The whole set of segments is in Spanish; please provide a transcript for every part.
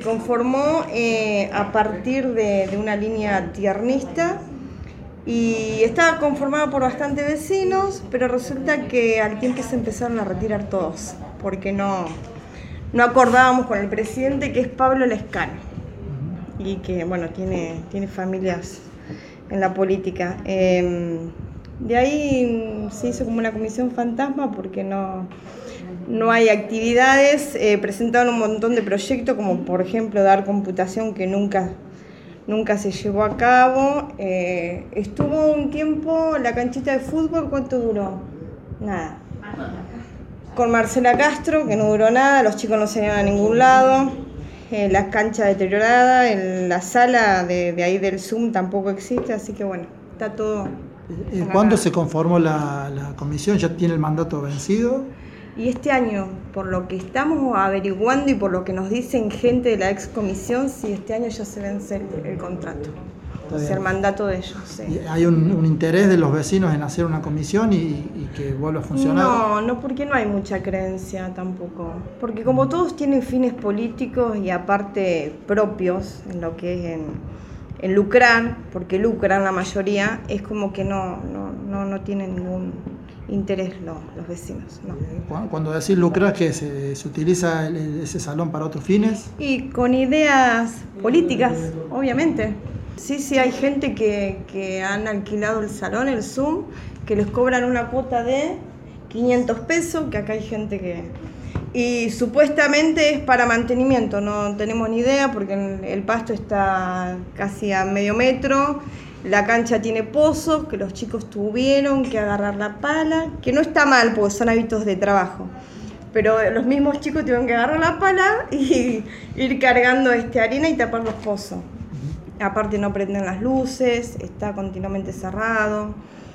conformó a partir de una línea tiernista y estaba conformada por bastantes vecinos, pero resulta que al tiempo se empezaron a retirar todos, porque no acordábamos con el presidente, que es Pablo Lescano, y que bueno, tiene familias en la política. De ahí se hizo como una comisión fantasma porque no hay actividades. Presentaron un montón de proyectos, como por ejemplo dar computación, que nunca se llevó a cabo. Estuvo un tiempo la canchita de fútbol, ¿cuánto duró? Nada. Con Marcela Castro, que no duró nada, los chicos no se iban a ningún lado. La cancha deteriorada, la sala de ahí del Zoom tampoco existe, así que bueno, está todo. ¿Cuándo se conformó la comisión? ¿Ya tiene el mandato vencido? Y este año, por lo que estamos averiguando y por lo que nos dicen gente de la ex comisión, sí, este año ya se vence el contrato, o sea, el mandato de ellos. Sí. ¿Hay un interés de los vecinos en hacer una comisión y que vuelva a funcionar? No, porque no hay mucha creencia tampoco. Porque como todos tienen fines políticos y aparte propios, en lo que es en lucrar, porque lucran la mayoría, es como que no tienen ningún interés los vecinos. No. Cuando decís lucrar, ¿qué se utiliza ese salón para otros fines? Y con ideas políticas, obviamente. Sí, hay gente que han alquilado el salón, el Zoom, que les cobran una cuota de 500 pesos, que acá hay gente que... Y supuestamente es para mantenimiento, no tenemos ni idea porque el pasto está casi a medio metro, la cancha tiene pozos, que los chicos tuvieron que agarrar la pala, que no está mal porque son hábitos de trabajo, pero los mismos chicos tuvieron que agarrar la pala y ir cargando arena y tapar los pozos. Aparte no prenden las luces, está continuamente cerrado,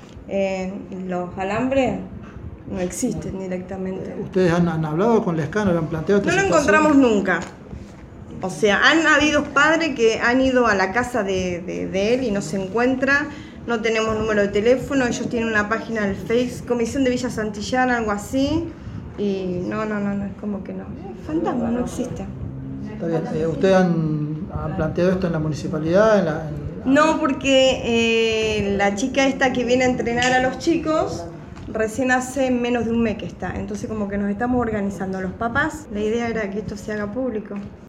los alambres no existen directamente. ¿Ustedes han hablado con Lescano, le han planteado esta situación? No lo encontramos nunca. O sea, han habido padres que han ido a la casa de él y no se encuentra, no tenemos número de teléfono, ellos tienen una página del Face, Comisión de Villa Santillán, algo así, y no, es como que no. Fantasma, no existe. Está bien. ¿Ustedes han planteado esto en la municipalidad? No, porque la chica esta que viene a entrenar a los chicos recién hace menos de un mes que está, entonces como que nos estamos organizando los papás, la idea era que esto se haga público.